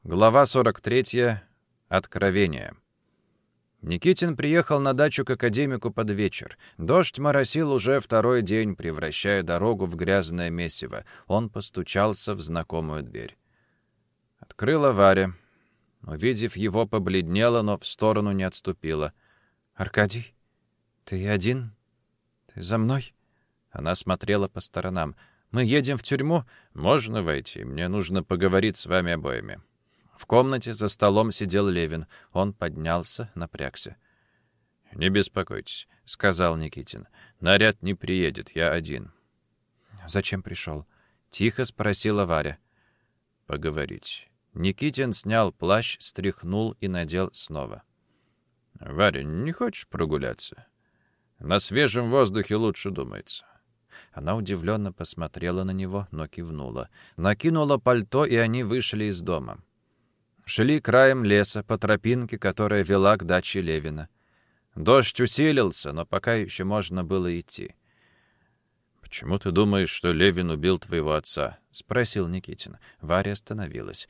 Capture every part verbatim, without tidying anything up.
Глава сорок третья. Откровение. Никитин приехал на дачу к академику под вечер. Дождь моросил уже второй день, превращая дорогу в грязное месиво. Он постучался в знакомую дверь. Открыла Варя. Увидев его, побледнела, но в сторону не отступила. «Аркадий, ты один? Ты за мной?» Она смотрела по сторонам. «Мы едем в тюрьму? Можно войти? Мне нужно поговорить с вами обоими». В комнате за столом сидел Левин. Он поднялся, напрягся. «Не беспокойтесь», — сказал Никитин. «Наряд не приедет, я один». «Зачем пришел?» — тихо спросила Варя. «Поговорить». Никитин снял плащ, стряхнул и надел снова. «Варя, не хочешь прогуляться? На свежем воздухе лучше думается». Она удивленно посмотрела на него, но кивнула. Накинула пальто, и они вышли из дома. Шли краем леса по тропинке, которая вела к даче Левина. Дождь усилился, но пока еще можно было идти. «Почему ты думаешь, что Левин убил твоего отца?» — спросил Никитин. Варя остановилась.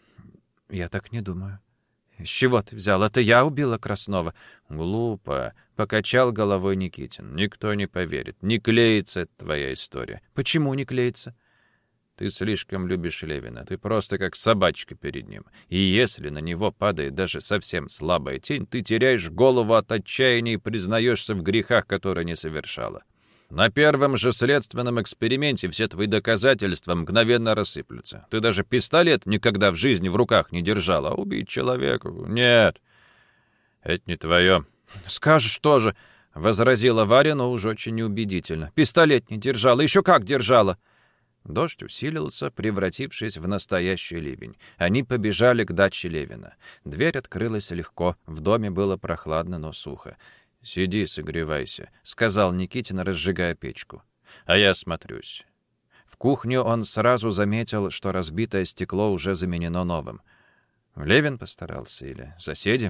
«Я так не думаю». «С чего ты взял? Это я убила Краснова?» «Глупо», — покачал головой Никитин. «Никто не поверит. Не клеится эта твоя история». «Почему не клеится?» «Ты слишком любишь Левина. Ты просто как собачка перед ним. И если на него падает даже совсем слабая тень, ты теряешь голову от отчаяния и признаешься в грехах, которые не совершала. На первом же следственном эксперименте все твои доказательства мгновенно рассыплются. Ты даже пистолет никогда в жизни в руках не держала. А убить человека? Нет, это не твое». «Скажешь тоже», — возразила Варя, но уже очень неубедительно. «Пистолет не держала. Еще как держала». Дождь усилился, превратившись в настоящий ливень. Они побежали к даче Левина. Дверь открылась легко, в доме было прохладно, но сухо. «Сиди, согревайся», — сказал Никитин, разжигая печку. «А я смотрюсь». В кухню он сразу заметил, что разбитое стекло уже заменено новым. Левин постарался или соседи?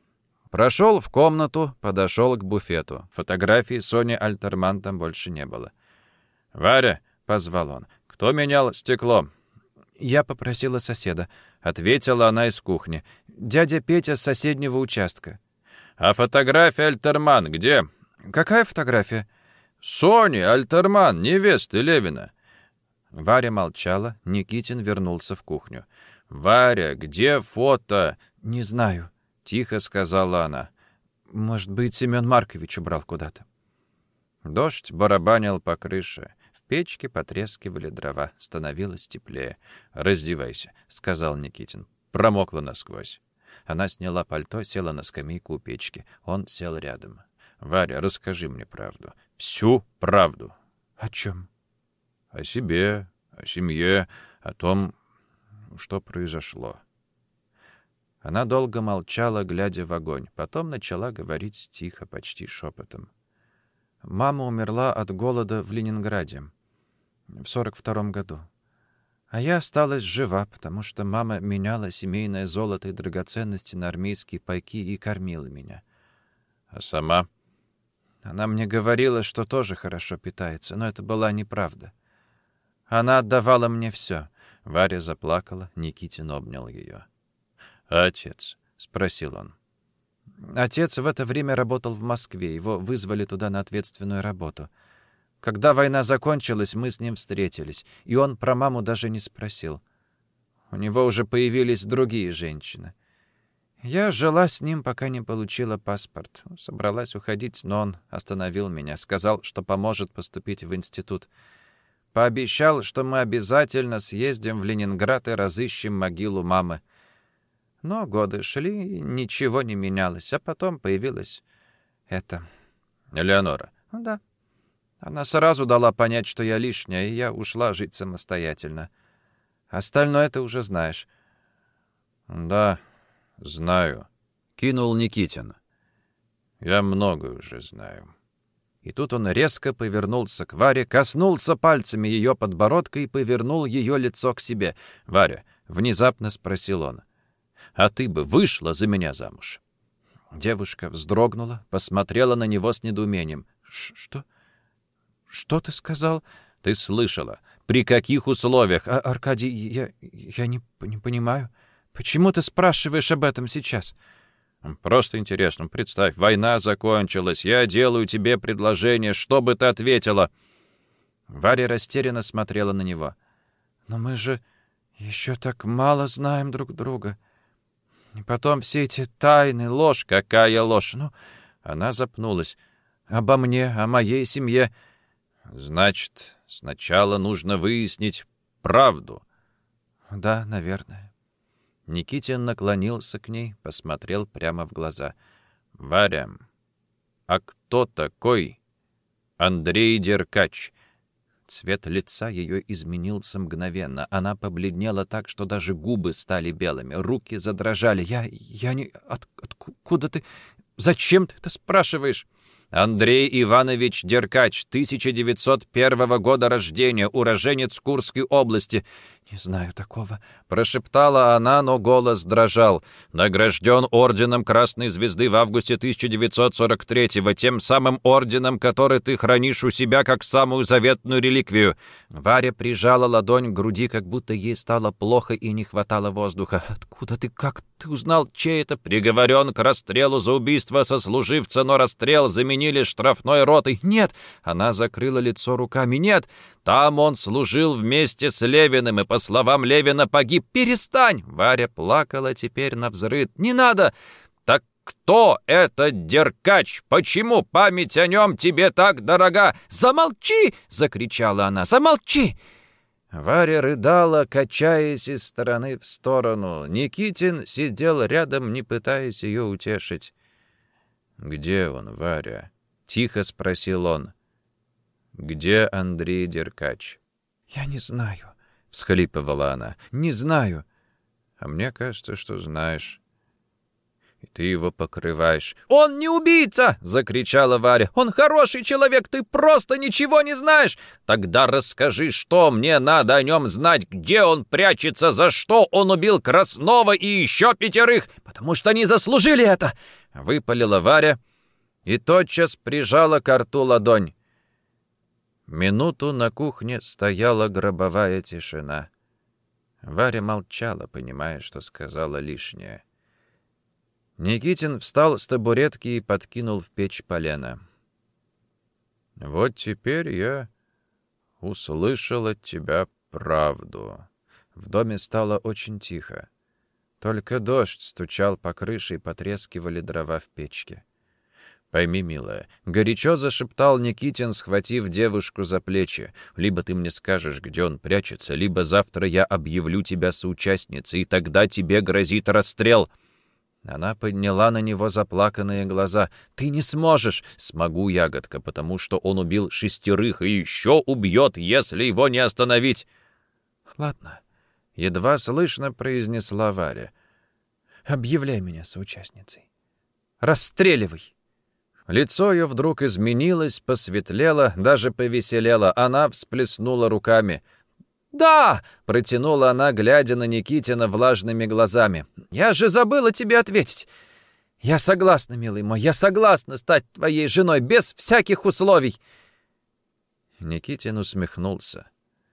Прошел в комнату, подошел к буфету. Фотографии Сони Альтерман там больше не было. «Варя», — позвал он, — «кто менял стекло?» «Я попросила соседа», — ответила она из кухни. «Дядя Петя с соседнего участка». «А фотография Альтерман где?» «Какая фотография?» «Сони Альтерман, невесты Левина». Варя молчала, Никитин вернулся в кухню. «Варя, где фото?» «Не знаю», — тихо сказала она. «Может быть, Семен Маркович убрал куда-то». Дождь барабанил по крыше. В печке потрескивали дрова. Становилось теплее. «Раздевайся», — сказал Никитин. Промокла насквозь. Она сняла пальто, села на скамейку у печки. Он сел рядом. «Варя, расскажи мне правду. Всю правду». «О чем?» «О себе, о семье, о том, что произошло». Она долго молчала, глядя в огонь. Потом начала говорить тихо, почти шепотом. «Мама умерла от голода в Ленинграде в сорок втором году. А я осталась жива, потому что мама меняла семейное золото и драгоценности на армейские пайки и кормила меня. А сама? Она мне говорила, что тоже хорошо питается, но это была неправда. Она отдавала мне все». Варя заплакала, Никитин обнял ее. «А отец?» — спросил он. Отец в это время работал в Москве, его вызвали туда на ответственную работу. Когда война закончилась, мы с ним встретились, и он про маму даже не спросил. У него уже появились другие женщины. Я жила с ним, пока не получила паспорт. Собралась уходить, но он остановил меня, сказал, что поможет поступить в институт. Пообещал, что мы обязательно съездим в Ленинград и разыщем могилу мамы. Но годы шли, и ничего не менялось, а потом появилась эта... Элеонора? Да. Она сразу дала понять, что я лишняя, и я ушла жить самостоятельно. Остальное ты уже знаешь. Да, знаю, кинул Никитин. Я многое уже знаю. И тут он резко повернулся к Варе, коснулся пальцами ее подбородка и повернул ее лицо к себе. «Варя», — внезапно спросил он, — «а ты бы вышла за меня замуж?» Девушка вздрогнула, посмотрела на него с недоумением. «Что? Что ты сказал?» «Ты слышала. При каких условиях?» а, «Аркадий, я, я не, не понимаю. Почему ты спрашиваешь об этом сейчас?» «Просто интересно. Представь, война закончилась. Я делаю тебе предложение. Что бы ты ответила?» Варя растерянно смотрела на него. «Но мы же еще так мало знаем друг друга. И потом все эти тайны, ложь». «Какая ложь?» «Ну...» Она запнулась. «Обо мне, о моей семье». «Значит, сначала нужно выяснить правду». «Да, наверное». Никитин наклонился к ней, посмотрел прямо в глаза. «Варя, а кто такой Андрей Деркач?» Цвет лица ее изменился мгновенно. Она побледнела так, что даже губы стали белыми, руки задрожали. «Я... я не... От, откуда ты... Зачем ты это спрашиваешь?» «Андрей Иванович Деркач, тысяча девятьсот первого года рождения, уроженец Курской области». «Не знаю такого», — прошептала она, но голос дрожал. «Награжден орденом Красной Звезды в августе тысяча девятьсот сорок третьего, тем самым орденом, который ты хранишь у себя как самую заветную реликвию». Варя прижала ладонь к груди, как будто ей стало плохо и не хватало воздуха. «Откуда ты? Как ты узнал, чей это?» «Приговорен к расстрелу за убийство сослуживца, но расстрел заменили штрафной ротой». «Нет!» — она закрыла лицо руками. «Нет! Там он служил вместе с Левиным, и, по словам Левина, погиб». «Перестань!» — Варя плакала теперь навзрыд. «Не надо!» «Так кто этот Деркач? Почему память о нем тебе так дорога?» «Замолчи!» — закричала она. «Замолчи!» Варя рыдала, качаясь из стороны в сторону. Никитин сидел рядом, не пытаясь ее утешить. «Где он, Варя?» — тихо спросил он. «Где Андрей Деркач?» «Я не знаю», — всхлипывала она. «Не знаю». «А мне кажется, что знаешь. И ты его покрываешь». «Он не убийца!» — закричала Варя. «Он хороший человек, ты просто ничего не знаешь!» «Тогда расскажи, что мне надо о нем знать, где он прячется, за что он убил Краснова и еще пятерых!» «Потому что они заслужили это!» — выпалила Варя и тотчас прижала к рту ладонь. Минуту на кухне стояла гробовая тишина. Варя молчала, понимая, что сказала лишнее. Никитин встал с табуретки и подкинул в печь полено. «Вот теперь я услышал от тебя правду». В доме стало очень тихо. Только дождь стучал по крыше и потрескивали дрова в печке. «Пойми, милая», — горячо зашептал Никитин, схватив девушку за плечи, «либо ты мне скажешь, где он прячется, либо завтра я объявлю тебя соучастницей, и тогда тебе грозит расстрел». Она подняла на него заплаканные глаза. «Ты не сможешь!» «Смогу, ягодка, потому что он убил шестерых и еще убьет, если его не остановить». «Ладно», — едва слышно произнесла Варя. «Объявляй меня соучастницей. Расстреливай!» Лицо ее вдруг изменилось, посветлело, даже повеселело. Она всплеснула руками. «Да!» — протянула она, глядя на Никитина влажными глазами. «Я же забыла тебе ответить. Я согласна, милый мой, я согласна стать твоей женой без всяких условий!» Никитин усмехнулся.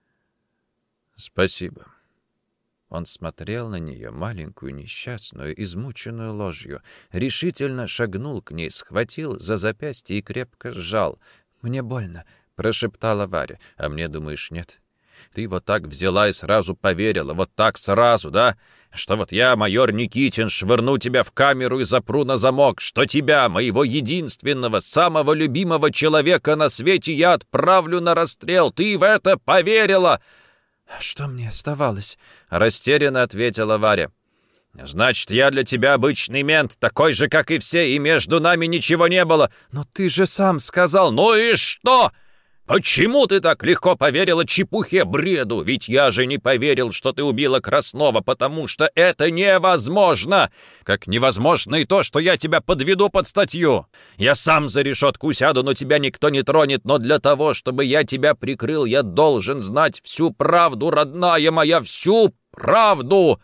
«Спасибо». Он смотрел на нее, маленькую, несчастную, измученную ложью, решительно шагнул к ней, схватил за запястье и крепко сжал. «Мне больно», — прошептала Варя. «А мне, думаешь, нет? Ты вот так взяла и сразу поверила, вот так сразу, да? Что вот я, майор Никитин, швырну тебя в камеру и запру на замок, что тебя, моего единственного, самого любимого человека на свете, я отправлю на расстрел. Ты в это поверила!» «Что мне оставалось?» — растерянно ответила Варя. «Значит, я для тебя обычный мент, такой же, как и все, и между нами ничего не было». «Но ты же сам сказал...» «Ну и что? Почему ты так легко поверила чепухе, бреду? Ведь я же не поверил, что ты убила Краснова, потому что это невозможно. Как невозможно и то, что я тебя подведу под статью. Я сам за решетку сяду, но тебя никто не тронет. Но для того, чтобы я тебя прикрыл, я должен знать всю правду, родная моя, всю правду!»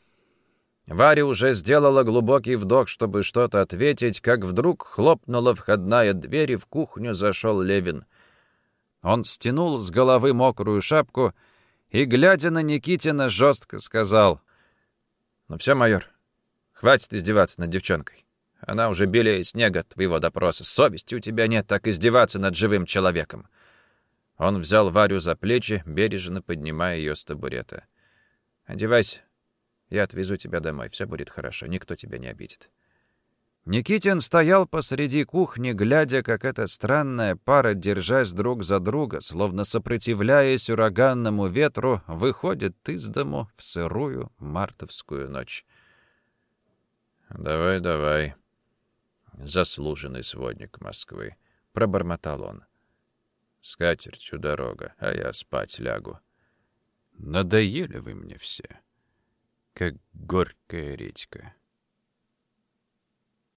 Варя уже сделала глубокий вдох, чтобы что-то ответить, как вдруг хлопнула входная дверь, и в кухню зашел Левин. Он стянул с головы мокрую шапку и, глядя на Никитина, жестко сказал: Ну все, майор, хватит издеваться над девчонкой. Она уже белее снега от твоего допроса. Совести у тебя нет так издеваться над живым человеком». Он взял Варю за плечи, бережно поднимая ее с табурета. «Одевайся, я отвезу тебя домой, все будет хорошо, никто тебя не обидит». Никитин стоял посреди кухни, глядя, как эта странная пара, держась друг за друга, словно сопротивляясь ураганному ветру, выходит из дому в сырую мартовскую ночь. «Давай, давай, заслуженный сводник Москвы», — пробормотал он. «С катертью дорога, а я спать лягу. Надоели вы мне все, как горькая редька».